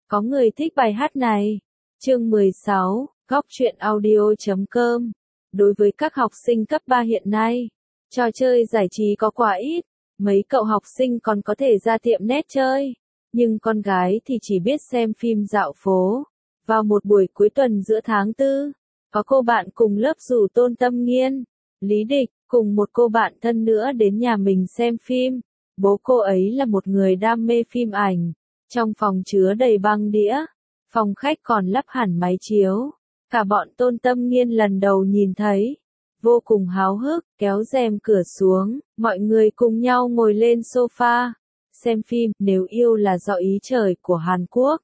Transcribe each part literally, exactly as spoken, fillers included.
Có người thích bài hát này. Chương mười sáu, góc truyện audio chấm com. Đối với các học sinh cấp ba hiện nay, trò chơi giải trí có quá ít, mấy cậu học sinh còn có thể ra tiệm net chơi, nhưng con gái thì chỉ biết xem phim dạo phố. Vào một buổi cuối tuần giữa tháng tư, có cô bạn cùng lớp rủ Tôn Tâm Nghiên, Lý Địch, cùng một cô bạn thân nữa đến nhà mình xem phim. Bố cô ấy là một người đam mê phim ảnh. Trong phòng chứa đầy băng đĩa, phòng khách còn lắp hẳn máy chiếu. Cả bọn Tôn Tâm Nghiên lần đầu nhìn thấy, vô cùng háo hức, kéo rèm cửa xuống, mọi người cùng nhau ngồi lên sofa, xem phim. Nếu yêu là do ý trời của Hàn Quốc.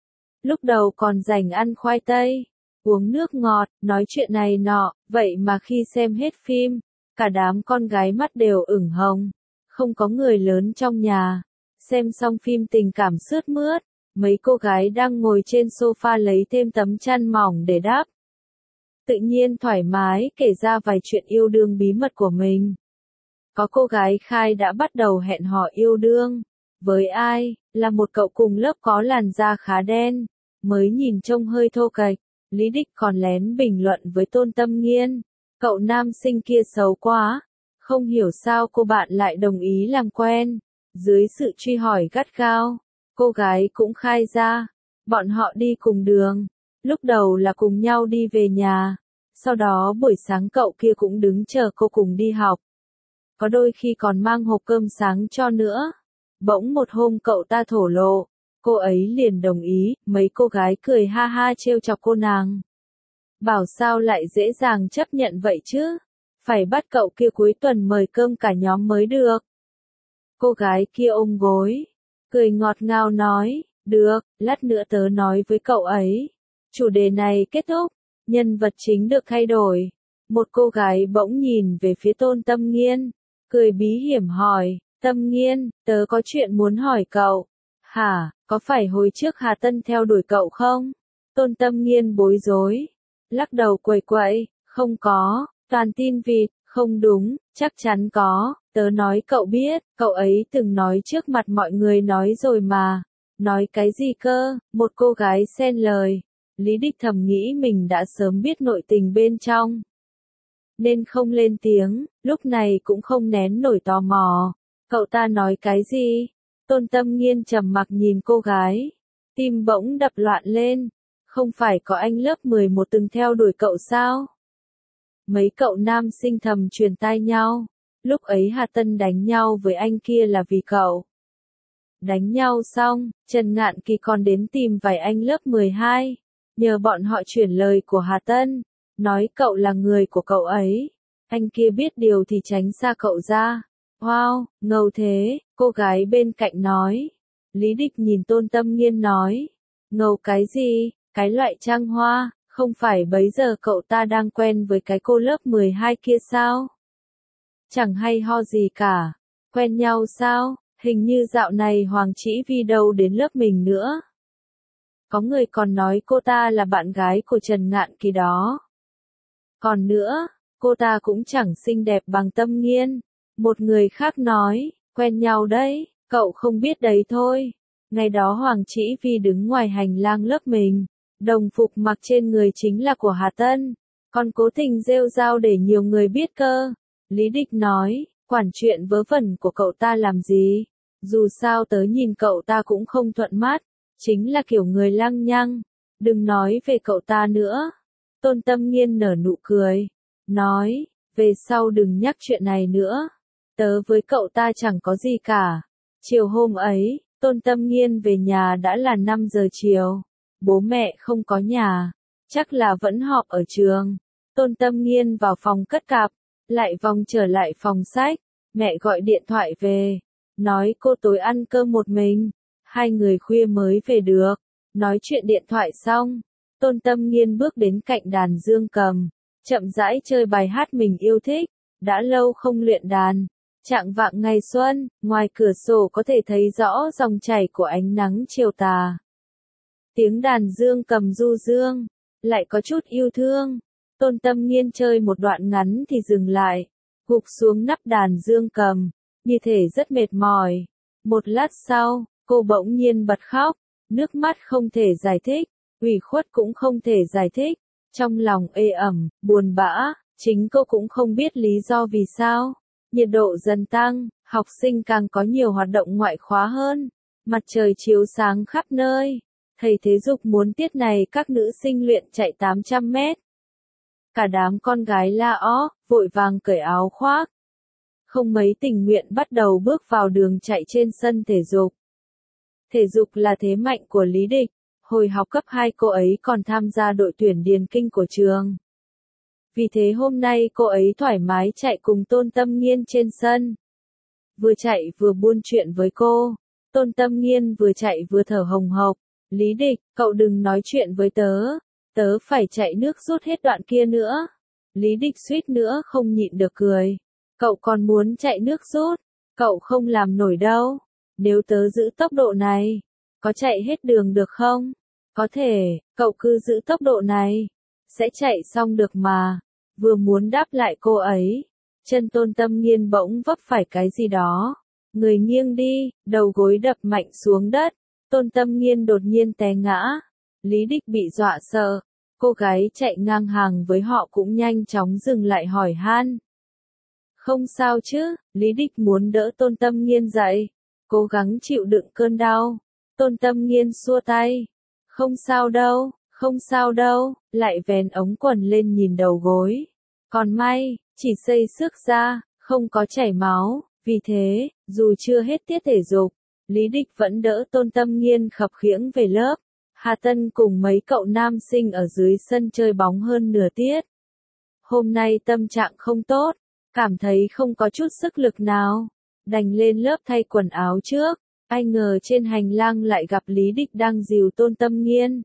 Lúc đầu còn rảnh ăn khoai tây, uống nước ngọt, nói chuyện này nọ, vậy mà khi xem hết phim, cả đám con gái mắt đều ửng hồng. Không có người lớn trong nhà. Xem xong phim tình cảm sướt mướt, mấy cô gái đang ngồi trên sofa lấy thêm tấm chăn mỏng để đắp. Tự nhiên thoải mái kể ra vài chuyện yêu đương bí mật của mình. Có cô gái khai đã bắt đầu hẹn hò yêu đương. Với ai? Là một cậu cùng lớp có làn da khá đen, mới nhìn trông hơi thô kệch. Lý Địch còn lén bình luận với Tôn Tâm Nghiên, cậu nam sinh kia xấu quá. Không hiểu sao cô bạn lại đồng ý làm quen. Dưới sự truy hỏi gắt gao, cô gái cũng khai ra, bọn họ đi cùng đường. Lúc đầu là cùng nhau đi về nhà, sau đó buổi sáng cậu kia cũng đứng chờ cô cùng đi học. Có đôi khi còn mang hộp cơm sáng cho nữa. Bỗng một hôm cậu ta thổ lộ, cô ấy liền đồng ý. Mấy cô gái cười ha ha trêu chọc cô nàng. Bảo sao lại dễ dàng chấp nhận vậy chứ? Phải bắt cậu kia cuối tuần mời cơm cả nhóm mới được. Cô gái kia ôm gối, cười ngọt ngào nói, được, lát nữa tớ nói với cậu ấy. Chủ đề này kết thúc, nhân vật chính được thay đổi. Một cô gái bỗng nhìn về phía Tôn Tâm Nghiên, cười bí hiểm hỏi, Tâm Nghiên, tớ có chuyện muốn hỏi cậu. Hả, có phải hồi trước Hà Tân theo đuổi cậu không? Tôn Tâm Nghiên bối rối, lắc đầu quẩy quậy, không có, toàn tin vịt, không đúng, chắc chắn có. Tớ nói cậu biết, cậu ấy từng nói trước mặt mọi người nói rồi mà. Nói cái gì cơ? Một cô gái xen lời. Lý Địch thầm nghĩ mình đã sớm biết nội tình bên trong, nên không lên tiếng, lúc này cũng không nén nổi tò mò. Cậu ta nói cái gì? Tôn Tâm Nghiên trầm mặc nhìn cô gái, tim bỗng đập loạn lên. Không phải có anh lớp mười một từng theo đuổi cậu sao? Mấy cậu nam sinh thầm truyền tai nhau. Lúc ấy Hà Tân đánh nhau với anh kia là vì cậu. Đánh nhau xong, Trần Ngạn Kỳ còn đến tìm vài anh lớp mười hai. Nhờ bọn họ chuyển lời của Hà Tân, nói cậu là người của cậu ấy. Anh kia biết điều thì tránh xa cậu ra. Wow, ngầu thế, cô gái bên cạnh nói. Lý Địch nhìn Tôn Tâm Nghiên nói. Ngầu cái gì, cái loại trăng hoa, không phải bấy giờ cậu ta đang quen với cái cô lớp mười hai kia sao? Chẳng hay ho gì cả. Quen nhau sao? Hình như dạo này Hoàng Chỉ Vi đâu đến lớp mình nữa. Có người còn nói cô ta là bạn gái của Trần Ngạn Kỳ đó. Còn nữa, cô ta cũng chẳng xinh đẹp bằng Tâm Nghiên. Một người khác nói, quen nhau đấy, cậu không biết đấy thôi. Ngày đó Hoàng Chỉ Vi đứng ngoài hành lang lớp mình, đồng phục mặc trên người chính là của Hà Tân, còn cố tình rêu rao để nhiều người biết cơ. Lý Địch nói, quản chuyện vớ vẩn của cậu ta làm gì? Dù sao tớ nhìn cậu ta cũng không thuận mắt, chính là kiểu người lăng nhăng. Đừng nói về cậu ta nữa. Tôn Tâm Nghiên nở nụ cười, nói, về sau đừng nhắc chuyện này nữa. Tớ với cậu ta chẳng có gì cả. Chiều hôm ấy, Tôn Tâm Nghiên về nhà đã là năm giờ chiều. Bố mẹ không có nhà, chắc là vẫn họp ở trường. Tôn Tâm Nghiên vào phòng cất cặp, lại vòng trở lại phòng sách. Mẹ gọi điện thoại về, nói cô tối ăn cơm một mình. Hai người khuya mới về được. Nói chuyện điện thoại xong, Tôn Tâm Nghiên bước đến cạnh đàn dương cầm, chậm rãi chơi bài hát mình yêu thích. Đã lâu không luyện đàn. Trạng vạng ngày xuân, ngoài cửa sổ có thể thấy rõ dòng chảy của ánh nắng chiều tà. Tiếng đàn dương cầm du dương, lại có chút yêu thương. Tôn Tâm Nghiên chơi một đoạn ngắn thì dừng lại, gục xuống nắp đàn dương cầm, như thể rất mệt mỏi. Một lát sau, cô bỗng nhiên bật khóc. Nước mắt không thể giải thích, ủy khuất cũng không thể giải thích. Trong lòng ê ẩm, buồn bã, chính cô cũng không biết lý do vì sao. Nhiệt độ dần tăng, học sinh càng có nhiều hoạt động ngoại khóa hơn. Mặt trời chiếu sáng khắp nơi. Thầy thể dục muốn tiết này các nữ sinh luyện chạy tám trăm mét. Cả đám con gái la ó, vội vàng cởi áo khoác. Không mấy tình nguyện bắt đầu bước vào đường chạy trên sân thể dục. Thể dục là thế mạnh của Lý Địch. Hồi học cấp hai cô ấy còn tham gia đội tuyển điền kinh của trường. Vì thế hôm nay cô ấy thoải mái chạy cùng Tôn Tâm Nghiên trên sân. Vừa chạy vừa buôn chuyện với cô. Tôn Tâm Nghiên vừa chạy vừa thở hồng hộc. Lý Địch, cậu đừng nói chuyện với tớ. Tớ phải chạy nước rút hết đoạn kia nữa. Lý Địch suýt nữa không nhịn được cười. Cậu còn muốn chạy nước rút. Cậu không làm nổi đâu. Nếu tớ giữ tốc độ này, có chạy hết đường được không? Có thể, cậu cứ giữ tốc độ này. Sẽ chạy xong được mà. Vừa muốn đáp lại cô ấy. Chân Tôn Tâm Nghiên bỗng vấp phải cái gì đó. Người nghiêng đi, đầu gối đập mạnh xuống đất. Tôn Tâm Nghiên đột nhiên té ngã. Lý Địch bị dọa sợ. Cô gái chạy ngang hàng với họ cũng nhanh chóng dừng lại hỏi han. Không sao chứ, Lý Địch muốn đỡ Tôn Tâm Nghiên dậy. Cố gắng chịu đựng cơn đau. Tôn Tâm Nghiên xua tay. Không sao đâu, không sao đâu, lại vén ống quần lên nhìn đầu gối. Còn may, chỉ xây xước ra, không có chảy máu. Vì thế, dù chưa hết tiết thể dục, Lý Địch vẫn đỡ Tôn Tâm Nghiên khập khiễng về lớp. Hà Tân cùng mấy cậu nam sinh ở dưới sân chơi bóng hơn nửa tiết. Hôm nay tâm trạng không tốt, cảm thấy không có chút sức lực nào. Đành lên lớp thay quần áo trước. Ai ngờ trên hành lang lại gặp Lý Địch đang dìu Tôn Tâm Nghiên.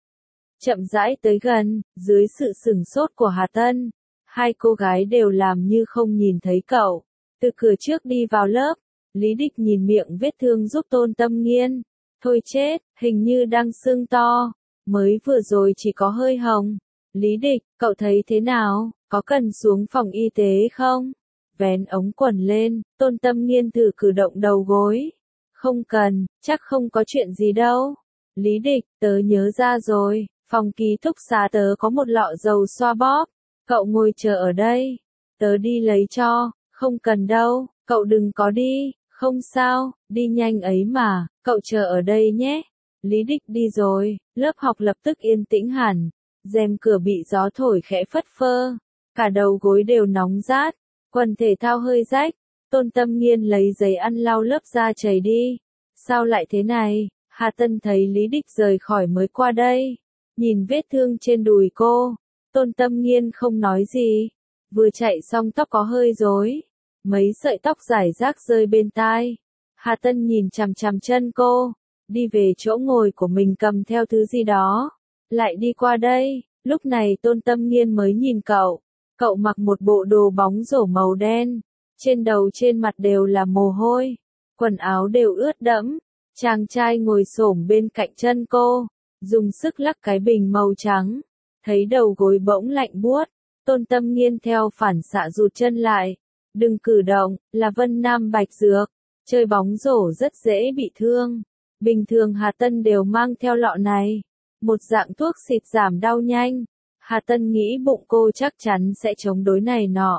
Chậm rãi tới gần, dưới sự sửng sốt của Hà Tân, hai cô gái đều làm như không nhìn thấy cậu. Từ cửa trước đi vào lớp, Lý Địch nhìn miệng vết thương giúp Tôn Tâm Nghiên. Thôi chết, hình như đang sưng to, mới vừa rồi chỉ có hơi hồng. Lý Địch, cậu thấy thế nào, có cần xuống phòng y tế không? Vén ống quần lên, Tôn Tâm Nghiên thử cử động đầu gối. Không cần, chắc không có chuyện gì đâu. Lý Địch, tớ nhớ ra rồi, phòng ký túc xá tớ có một lọ dầu xoa bóp. Cậu ngồi chờ ở đây. Tớ đi lấy cho, không cần đâu, cậu đừng có đi, không sao, đi nhanh ấy mà, cậu chờ ở đây nhé. Lý Địch đi rồi, lớp học lập tức yên tĩnh hẳn. Rèm cửa bị gió thổi khẽ phất phơ. Cả đầu gối đều nóng rát, quần thể thao hơi rách. Tôn Tâm Nghiên lấy giấy ăn lau lớp da chảy đi. Sao lại thế này? Hà Tân thấy Lý Địch rời khỏi mới qua đây. Nhìn vết thương trên đùi cô. Tôn Tâm Nghiên không nói gì. Vừa chạy xong tóc có hơi rối. Mấy sợi tóc rải rác rơi bên tai. Hà Tân nhìn chằm chằm chân cô. Đi về chỗ ngồi của mình cầm theo thứ gì đó. Lại đi qua đây. Lúc này Tôn Tâm Nghiên mới nhìn cậu. Cậu mặc một bộ đồ bóng rổ màu đen. Trên đầu trên mặt đều là mồ hôi. Quần áo đều ướt đẫm. Chàng trai ngồi xổm bên cạnh chân cô. Dùng sức lắc cái bình màu trắng. Thấy đầu gối bỗng lạnh buốt. Tôn Tâm Nghiên theo phản xạ rụt chân lại. Đừng cử động, là Vân Nam Bạch Dược. Chơi bóng rổ rất dễ bị thương. Bình thường Hà Tân đều mang theo lọ này. Một dạng thuốc xịt giảm đau nhanh. Hà Tân nghĩ bụng cô chắc chắn sẽ chống đối này nọ.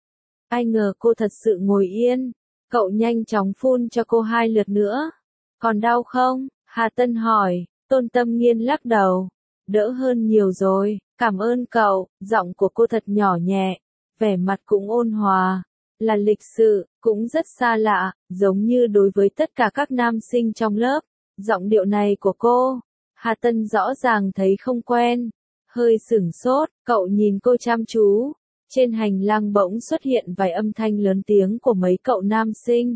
Ai ngờ cô thật sự ngồi yên. Cậu nhanh chóng phun cho cô hai lượt nữa. Còn đau không? Hà Tân hỏi. Tôn Tâm Nghiên lắc đầu. Đỡ hơn nhiều rồi, cảm ơn cậu. Giọng của cô thật nhỏ nhẹ. Vẻ mặt cũng ôn hòa. Là lịch sự, cũng rất xa lạ. Giống như đối với tất cả các nam sinh trong lớp. Giọng điệu này của cô. Hà Tân rõ ràng thấy không quen. Hơi sửng sốt, cậu nhìn cô chăm chú. Trên hành lang bỗng xuất hiện vài âm thanh lớn tiếng của mấy cậu nam sinh.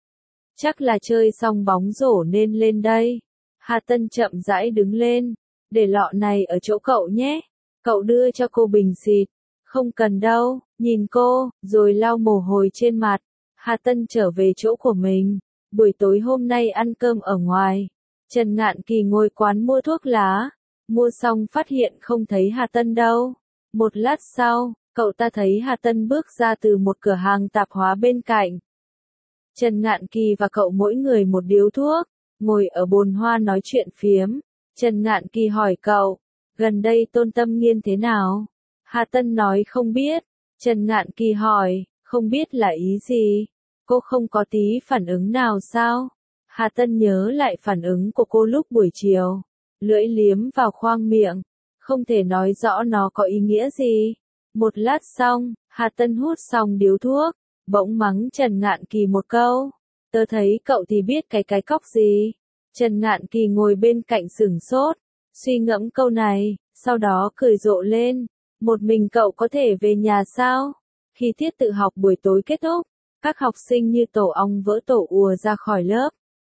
Chắc là chơi xong bóng rổ nên lên đây. Hà Tân chậm rãi đứng lên. Để lọ này ở chỗ cậu nhé. Cậu đưa cho cô bình xịt. Không cần đâu, nhìn cô, rồi lau mồ hôi trên mặt. Hà Tân trở về chỗ của mình. Buổi tối hôm nay ăn cơm ở ngoài. Trần Ngạn Kỳ ngồi quán mua thuốc lá. Mua xong phát hiện không thấy Hà Tân đâu. Một lát sau, cậu ta thấy Hà Tân bước ra từ một cửa hàng tạp hóa bên cạnh. Trần Ngạn Kỳ và cậu mỗi người một điếu thuốc. ngồi ở bồn hoa nói chuyện phiếm. Trần Ngạn Kỳ hỏi cậu, gần đây Tôn Tâm Nghiên thế nào? Hà Tân nói không biết. Trần Ngạn Kỳ hỏi, không biết là ý gì? Cô không có tí phản ứng nào sao? Hà Tân nhớ lại phản ứng của cô lúc buổi chiều. Lưỡi liếm vào khoang miệng. Không thể nói rõ nó có ý nghĩa gì. Một lát xong, Hà Tân hút xong điếu thuốc. Bỗng mắng Trần Ngạn Kỳ một câu. Tớ thấy cậu thì biết cái cái cóc gì. Trần Ngạn Kỳ ngồi bên cạnh sửng sốt. Suy ngẫm câu này, sau đó cười rộ lên. Một mình cậu có thể về nhà sao? Khi tiết tự học buổi tối kết thúc, các học sinh như tổ ong vỡ tổ ùa ra khỏi lớp.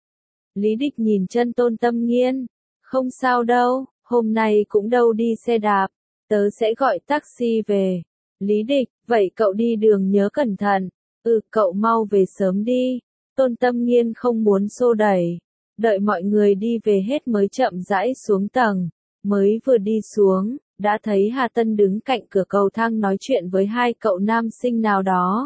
Lý Địch nhìn chân Tôn Tâm Nghiên. Không sao đâu, hôm nay cũng đâu đi xe đạp. Tớ sẽ gọi taxi về. Lý Địch, vậy cậu đi đường nhớ cẩn thận. Ừ, cậu mau về sớm đi. Tôn Tâm Nghiên không muốn xô đẩy. Đợi mọi người đi về hết mới chậm rãi xuống tầng. Mới vừa đi xuống, đã thấy Hà Tân đứng cạnh cửa cầu thang nói chuyện với hai cậu nam sinh nào đó.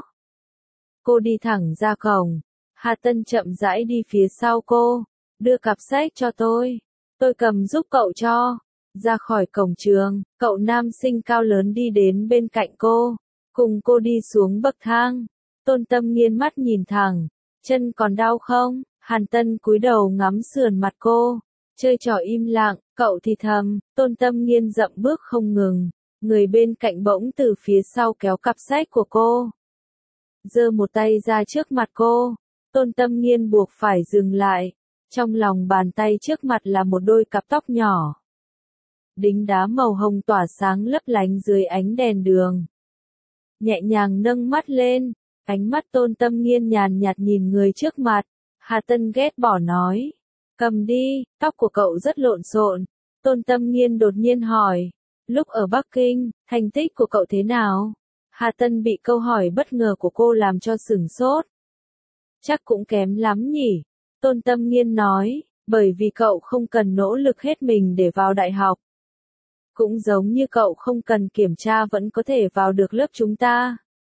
Cô đi thẳng ra cổng. Hà Tân chậm rãi đi phía sau cô. Đưa cặp sách cho tôi. Tôi cầm giúp cậu cho. Ra khỏi cổng trường, cậu nam sinh cao lớn đi đến bên cạnh cô. Cùng cô đi xuống bậc thang. Tôn Tâm Nghiên mắt nhìn thẳng. Chân còn đau không? Hàn Tân cúi đầu ngắm sườn mặt cô. Chơi trò im lặng, cậu thì thầm. Tôn Tâm Nghiên dậm bước không ngừng. Người bên cạnh bỗng từ phía sau kéo cặp sách của cô. Giơ một tay ra trước mặt cô. Tôn Tâm Nghiên buộc phải dừng lại. Trong lòng bàn tay trước mặt là một đôi cặp tóc nhỏ. Đính đá màu hồng tỏa sáng lấp lánh dưới ánh đèn đường. Nhẹ nhàng nâng mắt lên. Ánh mắt Tôn Tâm Nghiên nhàn nhạt nhìn người trước mặt. Hà Tân ghét bỏ nói. Cầm đi, tóc của cậu rất lộn xộn. Tôn Tâm Nghiên đột nhiên hỏi. Lúc ở Bắc Kinh, thành tích của cậu thế nào? Hà Tân bị câu hỏi bất ngờ của cô làm cho sửng sốt. Chắc cũng kém lắm nhỉ? Tôn Tâm Nghiên nói, bởi vì cậu không cần nỗ lực hết mình để vào đại học. Cũng giống như cậu không cần kiểm tra vẫn có thể vào được lớp chúng ta.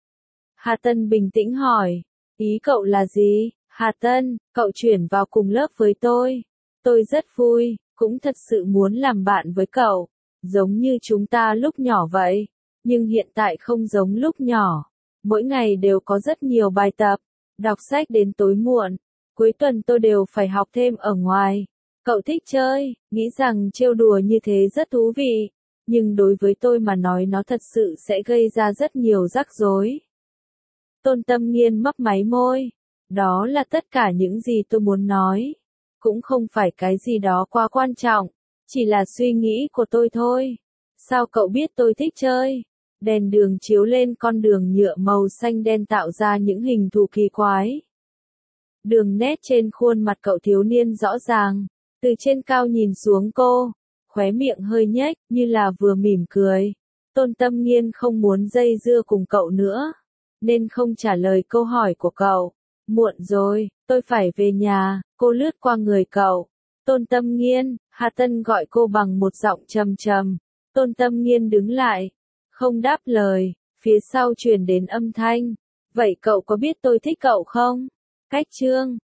Hà Tân bình tĩnh hỏi, ý cậu là gì? Hà Tân, cậu chuyển vào cùng lớp với tôi. Tôi rất vui, cũng thật sự muốn làm bạn với cậu, giống như chúng ta lúc nhỏ vậy. Nhưng hiện tại không giống lúc nhỏ. Mỗi ngày đều có rất nhiều bài tập, đọc sách đến tối muộn. Cuối tuần tôi đều phải học thêm ở ngoài. Cậu thích chơi, nghĩ rằng trêu đùa như thế rất thú vị. Nhưng đối với tôi mà nói nó thật sự sẽ gây ra rất nhiều rắc rối. Tôn Tâm Nghiên mấp máy môi. Đó là tất cả những gì tôi muốn nói. Cũng không phải cái gì đó quá quan trọng. Chỉ là suy nghĩ của tôi thôi. Sao cậu biết tôi thích chơi? Đèn đường chiếu lên con đường nhựa màu xanh đen tạo ra những hình thù kỳ quái. Đường nét trên khuôn mặt cậu thiếu niên rõ ràng. Từ trên cao nhìn xuống cô. Khóe miệng hơi nhếch, như là vừa mỉm cười. Tôn Tâm Nghiên không muốn dây dưa cùng cậu nữa. Nên không trả lời câu hỏi của cậu. Muộn rồi, tôi phải về nhà. Cô lướt qua người cậu. Tôn Tâm Nghiên, Hà Tân gọi cô bằng một giọng trầm trầm. Tôn Tâm Nghiên đứng lại. Không đáp lời. Phía sau truyền đến âm thanh. Vậy cậu có biết tôi thích cậu không? Cách chương